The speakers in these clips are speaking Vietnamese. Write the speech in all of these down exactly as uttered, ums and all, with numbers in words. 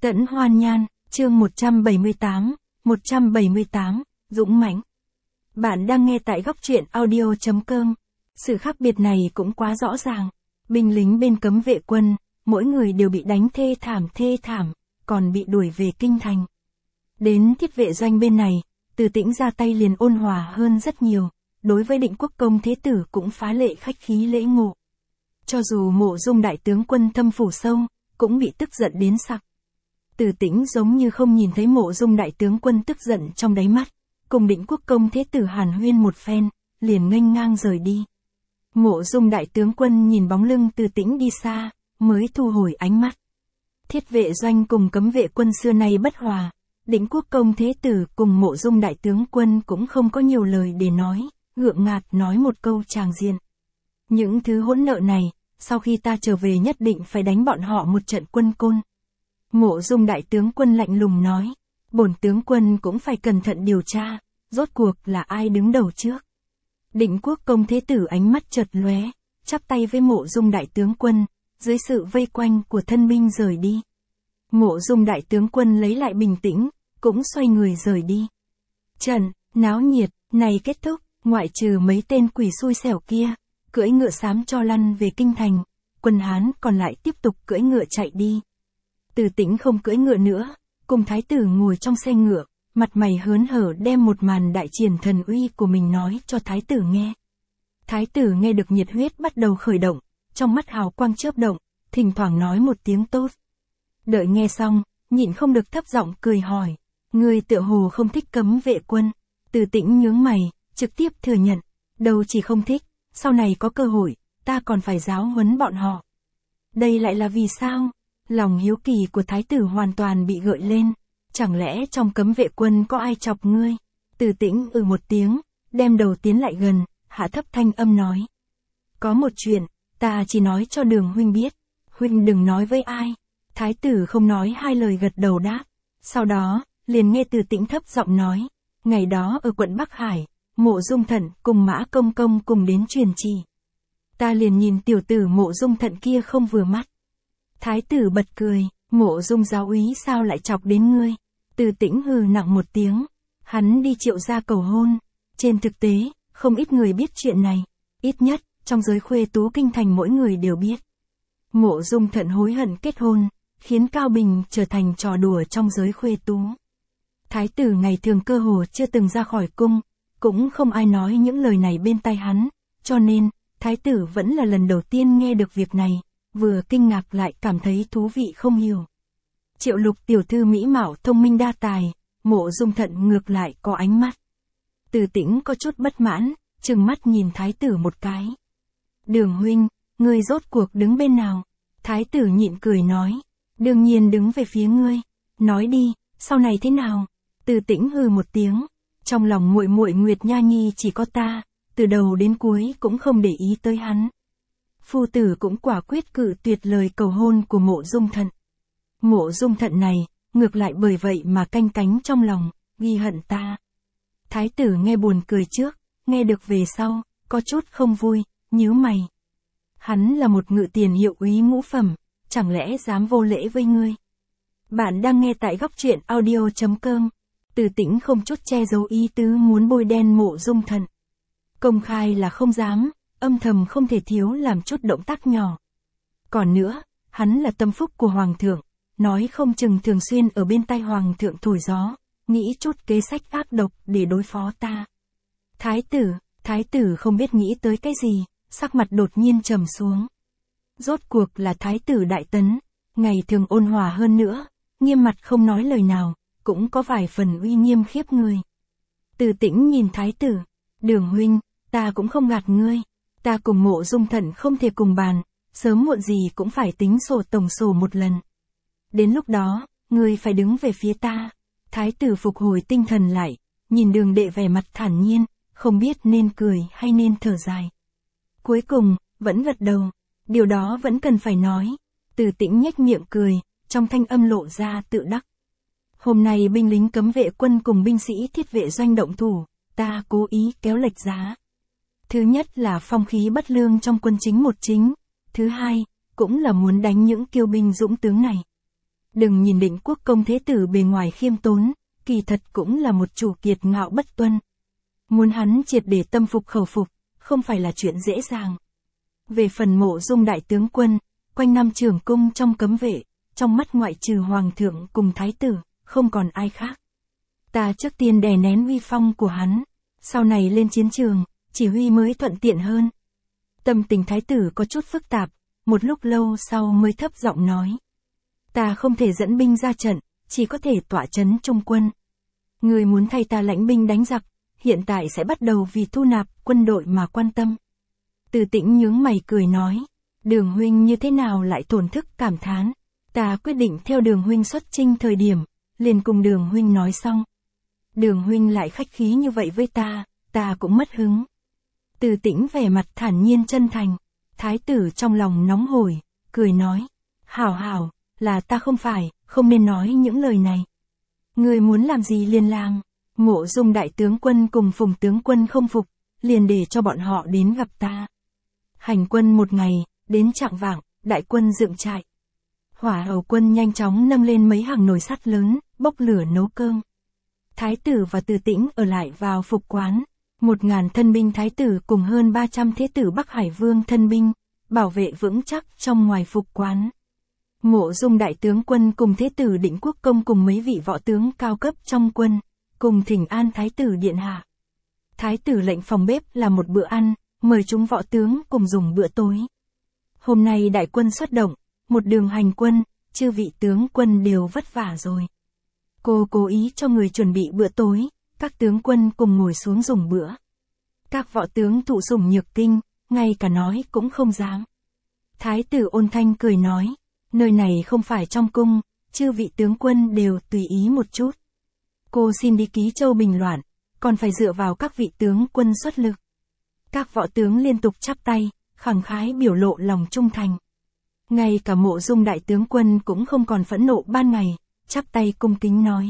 Tẫn Hoan Nhan, chương một trăm bảy mươi tám, một trăm bảy mươi tám, dũng mãnh. Bạn đang nghe tại góc truyện audio chấm com. Sự khác biệt này cũng quá rõ ràng. Binh lính bên cấm vệ quân, mỗi người đều bị đánh thê thảm thê thảm, còn bị đuổi về kinh thành. Đến thiết vệ doanh bên này, Từ Tĩnh ra tay liền ôn hòa hơn rất nhiều, đối với Định Quốc công thế tử cũng phá lệ khách khí lễ ngộ. Cho dù Mộ Dung đại tướng quân thâm phủ sâu, cũng bị tức giận đến sặc. Từ Tĩnh giống như không nhìn thấy Mộ Dung đại tướng quân tức giận trong đáy mắt, cùng Định Quốc công thế tử hàn huyên một phen, liền nghênh ngang rời đi. Mộ Dung đại tướng quân nhìn bóng lưng Từ Tĩnh đi xa, mới thu hồi ánh mắt. Thiết vệ doanh cùng cấm vệ quân xưa nay bất hòa, Định Quốc công thế tử cùng Mộ Dung đại tướng quân cũng không có nhiều lời để nói, gượng ngạt nói một câu tràng diện. Những thứ hỗn nợ này, sau khi ta trở về nhất định phải đánh bọn họ một trận quân côn. Mộ Dung đại tướng quân lạnh lùng nói, bổn tướng quân cũng phải cẩn thận điều tra, rốt cuộc là ai đứng đầu trước. Định Quốc công thế tử ánh mắt chợt lóe, chắp tay với Mộ Dung đại tướng quân, dưới sự vây quanh của thân binh rời đi. Mộ Dung đại tướng quân lấy lại bình tĩnh, cũng xoay người rời đi. Trận náo nhiệt này kết thúc, ngoại trừ mấy tên quỷ xui xẻo kia, cưỡi ngựa xám cho lăn về kinh thành, quân Hán còn lại tiếp tục cưỡi ngựa chạy đi. Từ Tĩnh không cưỡi ngựa nữa, cùng thái tử ngồi trong xe ngựa, mặt mày hớn hở đem một màn đại triển thần uy của mình nói cho thái tử nghe. Thái tử nghe được nhiệt huyết bắt đầu khởi động, trong mắt hào quang chớp động, thỉnh thoảng nói một tiếng tốt. Đợi nghe xong, nhịn không được thấp giọng cười hỏi, người tựa hồ không thích cấm vệ quân. Từ Tĩnh nhướng mày, trực tiếp thừa nhận, đâu chỉ không thích, sau này có cơ hội, ta còn phải giáo huấn bọn họ. Đây lại là vì sao? Lòng hiếu kỳ của thái tử hoàn toàn bị gợi lên, chẳng lẽ trong cấm vệ quân có ai chọc ngươi? Từ Tĩnh ừ một tiếng, đem đầu tiến lại gần, hạ thấp thanh âm nói. Có một chuyện, ta chỉ nói cho Đường huynh biết, huynh đừng nói với ai. Thái tử không nói hai lời gật đầu đáp, sau đó, liền nghe Từ Tĩnh thấp giọng nói, ngày đó ở quận Bắc Hải, Mộ Dung Thận cùng Mã Công Công cùng đến truyền chỉ. Ta liền nhìn tiểu tử Mộ Dung Thận kia không vừa mắt. Thái tử bật cười, Mộ Dung giáo úy sao lại chọc đến ngươi? Từ Tĩnh hừ nặng một tiếng, hắn đi Triệu gia cầu hôn. Trên thực tế, không ít người biết chuyện này, ít nhất, trong giới khuê tú kinh thành mỗi người đều biết. Mộ Dung Thận hối hận kết hôn, khiến Cao Bình trở thành trò đùa trong giới khuê tú. Thái tử ngày thường cơ hồ chưa từng ra khỏi cung, cũng không ai nói những lời này bên tai hắn, cho nên, thái tử vẫn là lần đầu tiên nghe được việc này, vừa kinh ngạc lại cảm thấy thú vị không hiểu. Triệu Lục tiểu thư mỹ mạo thông minh đa tài, Mộ Dung Thận ngược lại có ánh mắt. Từ Tĩnh có chút bất mãn, trừng mắt nhìn thái tử một cái. Đường huynh, ngươi rốt cuộc đứng bên nào? Thái tử nhịn cười nói, đương nhiên đứng về phía ngươi, nói đi, sau này thế nào? Từ Tĩnh hừ một tiếng, trong lòng muội muội Nguyệt Nha Nhi chỉ có ta, từ đầu đến cuối cũng không để ý tới hắn. Phu tử cũng quả quyết cự tuyệt lời cầu hôn của Mộ Dung Thận. Mộ Dung Thận này, ngược lại bởi vậy mà canh cánh trong lòng, ghi hận ta. Thái tử nghe buồn cười trước, nghe được về sau, có chút không vui, nhíu mày. Hắn là một ngự tiền hiệu úy ngũ phẩm, chẳng lẽ dám vô lễ với ngươi? Bạn đang nghe tại góc truyện audio chấm com. Từ Tĩnh không chút che giấu ý tứ muốn bôi đen Mộ Dung Thận. Công khai là không dám, âm thầm không thể thiếu làm chút động tác nhỏ. Còn nữa, hắn là tâm phúc của Hoàng thượng, nói không chừng thường xuyên ở bên tai Hoàng thượng thổi gió, nghĩ chút kế sách ác độc để đối phó ta. Thái tử, thái tử không biết nghĩ tới cái gì, sắc mặt đột nhiên trầm xuống. Rốt cuộc là thái tử đại tấn, ngày thường ôn hòa hơn nữa, nghiêm mặt không nói lời nào, cũng có vài phần uy nghiêm khiếp người. Từ Tĩnh nhìn thái tử, Đường huynh, ta cũng không gạt ngươi, ta cùng Mộ Dung Thận không thể cùng bàn, sớm muộn gì cũng phải tính sổ tổng sổ một lần. Đến lúc đó, ngươi phải đứng về phía ta. Thái tử phục hồi tinh thần lại, nhìn Đường đệ vẻ mặt thản nhiên, không biết nên cười hay nên thở dài. Cuối cùng, vẫn gật đầu, điều đó vẫn cần phải nói. Từ Tĩnh nhếch miệng cười, trong thanh âm lộ ra tự đắc. Hôm nay binh lính cấm vệ quân cùng binh sĩ thiết vệ doanh động thủ, ta cố ý kéo lệch giá. Thứ nhất là phong khí bất lương trong quân chính một chính, thứ hai, cũng là muốn đánh những kiêu binh dũng tướng này. Đừng nhìn Định Quốc công thế tử bề ngoài khiêm tốn, kỳ thật cũng là một chủ kiệt ngạo bất tuân. Muốn hắn triệt để tâm phục khẩu phục, không phải là chuyện dễ dàng. Về phần Mộ Dung đại tướng quân, quanh năm trường cung trong cấm vệ, trong mắt ngoại trừ hoàng thượng cùng thái tử, không còn ai khác. Ta trước tiên đè nén uy phong của hắn, sau này lên chiến trường, chỉ huy mới thuận tiện hơn. Tâm tình thái tử có chút phức tạp, một lúc lâu sau mới thấp giọng nói. Ta không thể dẫn binh ra trận, chỉ có thể tọa trấn trung quân. Người muốn thay ta lãnh binh đánh giặc, hiện tại sẽ bắt đầu vì thu nạp quân đội mà quan tâm. Từ Tĩnh nhướng mày cười nói, Đường huynh như thế nào lại thổn thức cảm thán. Ta quyết định theo Đường huynh xuất chinh thời điểm, liền cùng Đường huynh nói xong. Đường huynh lại khách khí như vậy với ta, ta cũng mất hứng. Từ Tĩnh vẻ mặt thản nhiên chân thành, thái tử trong lòng nóng hổi, cười nói, hảo hảo, là ta không phải, không nên nói những lời này. Người muốn làm gì liền làm. Mộ Dung đại tướng quân cùng Phùng tướng quân không phục, liền để cho bọn họ đến gặp ta. Hành quân một ngày, đến chạng vạng, đại quân dựng trại. Hỏa hầu quân nhanh chóng nâng lên mấy hàng nồi sắt lớn, bốc lửa nấu cơm. Thái tử và Từ Tĩnh ở lại vào phục quán. Một ngàn thân binh thái tử cùng hơn ba trăm thế tử Bắc Hải Vương thân binh, bảo vệ vững chắc trong ngoài phục quán. Mộ Dung đại tướng quân cùng thế tử Định Quốc công cùng mấy vị võ tướng cao cấp trong quân, cùng thỉnh an thái tử điện hạ. Thái tử lệnh phòng bếp làm một bữa ăn, mời chúng võ tướng cùng dùng bữa tối. Hôm nay đại quân xuất động, một đường hành quân, chư vị tướng quân đều vất vả rồi. Cô cố ý cho người chuẩn bị bữa tối, các tướng quân cùng ngồi xuống dùng bữa. Các võ tướng thụ sủng nhược kinh, ngay cả nói cũng không dám. Thái tử ôn thanh cười nói, nơi này không phải trong cung, chư vị tướng quân đều tùy ý một chút. Cô xin đi ký châu bình loạn, còn phải dựa vào các vị tướng quân xuất lực. Các võ tướng liên tục chắp tay, khẳng khái biểu lộ lòng trung thành. Ngay cả Mộ Dung đại tướng quân cũng không còn phẫn nộ ban ngày, chắp tay cung kính nói.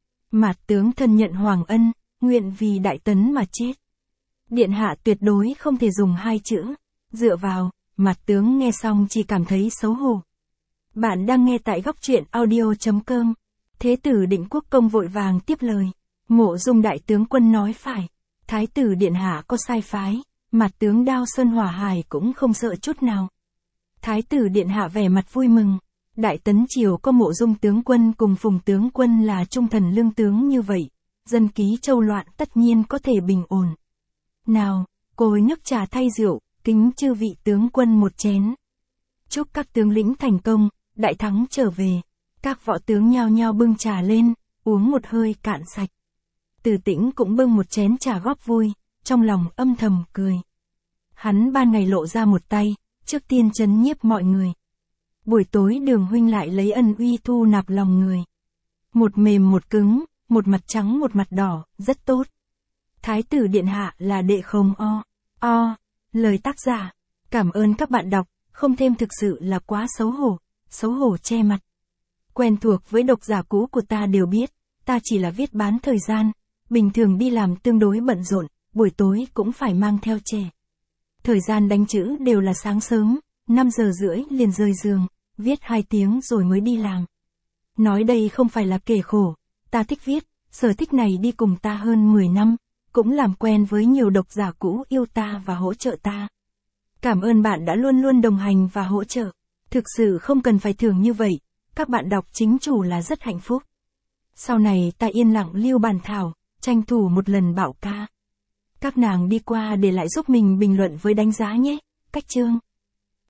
Mạt tướng thân nhận hoàng ân, nguyện vì đại tấn mà chết. Điện hạ tuyệt đối không thể dùng hai chữ, dựa vào, Mạt tướng nghe xong chỉ cảm thấy xấu hổ. Bạn đang nghe tại góc truyện audio chấm com. Thế tử Định Quốc công vội vàng tiếp lời. Mộ Dung đại tướng quân nói phải. Thái tử điện hạ có sai phái, Mạt tướng Đao Sơn Hỏa Hải cũng không sợ chút nào. Thái tử điện hạ vẻ mặt vui mừng. Đại tấn triều có Mộ Dung tướng quân cùng Phùng tướng quân là trung thần lương tướng như vậy, dân ký châu loạn tất nhiên có thể bình ổn. Nào, cồi nước trà thay rượu, kính chư vị tướng quân một chén. Chúc các tướng lĩnh thành công, đại thắng trở về. Các võ tướng nhao nhao bưng trà lên, uống một hơi cạn sạch. Từ Tĩnh cũng bưng một chén trà góp vui, trong lòng âm thầm cười. Hắn ban ngày lộ ra một tay, trước tiên trấn nhiếp mọi người. Buổi tối Đường huynh lại lấy ân uy thu nạp lòng người. Một mềm một cứng, một mặt trắng một mặt đỏ, rất tốt. Thái tử điện hạ là đệ không o. O, lời tác giả. Cảm ơn các bạn đọc, không thêm thực sự là quá xấu hổ, xấu hổ che mặt. Quen thuộc với độc giả cũ của ta đều biết, ta chỉ là viết bán thời gian, bình thường đi làm tương đối bận rộn, buổi tối cũng phải mang theo trẻ. Thời gian đánh chữ đều là sáng sớm, năm giờ rưỡi liền rời giường, viết hai tiếng rồi mới đi làm. Nói đây không phải là kể khổ, ta thích viết, sở thích này đi cùng ta hơn mười năm, cũng làm quen với nhiều độc giả cũ yêu ta và hỗ trợ ta. Cảm ơn bạn đã luôn luôn đồng hành và hỗ trợ. Thực sự không cần phải thưởng như vậy, các bạn đọc chính chủ là rất hạnh phúc. Sau này ta yên lặng lưu bàn thảo, tranh thủ một lần bảo ca. Các nàng đi qua để lại giúp mình bình luận với đánh giá nhé. Cách chương